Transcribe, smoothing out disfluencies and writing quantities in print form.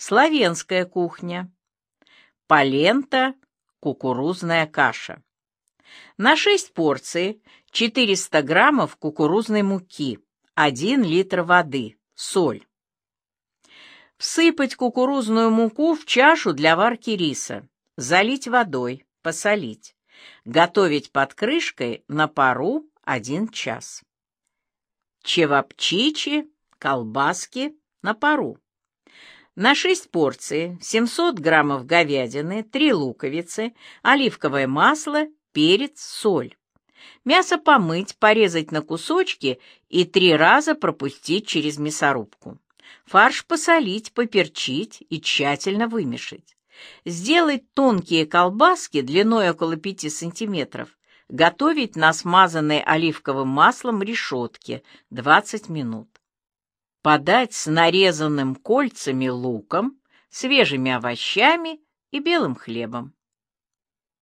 Славянская кухня. Полента, кукурузная каша. На 6 порций 400 граммов кукурузной муки, 1 литр воды, соль. Всыпать кукурузную муку в чашу для варки риса, залить водой, посолить. Готовить под крышкой на пару 1 час. Чевапчичи, колбаски на пару. На 6 порций 700 граммов говядины, 3 луковицы, оливковое масло, перец, соль. Мясо помыть, порезать на кусочки и 3 раза пропустить через мясорубку. Фарш посолить, поперчить и тщательно вымешать. Сделать тонкие колбаски длиной около 5 сантиметров. Готовить на смазанной оливковым маслом решетке 20 минут. Подать с нарезанным кольцами луком, свежими овощами и белым хлебом.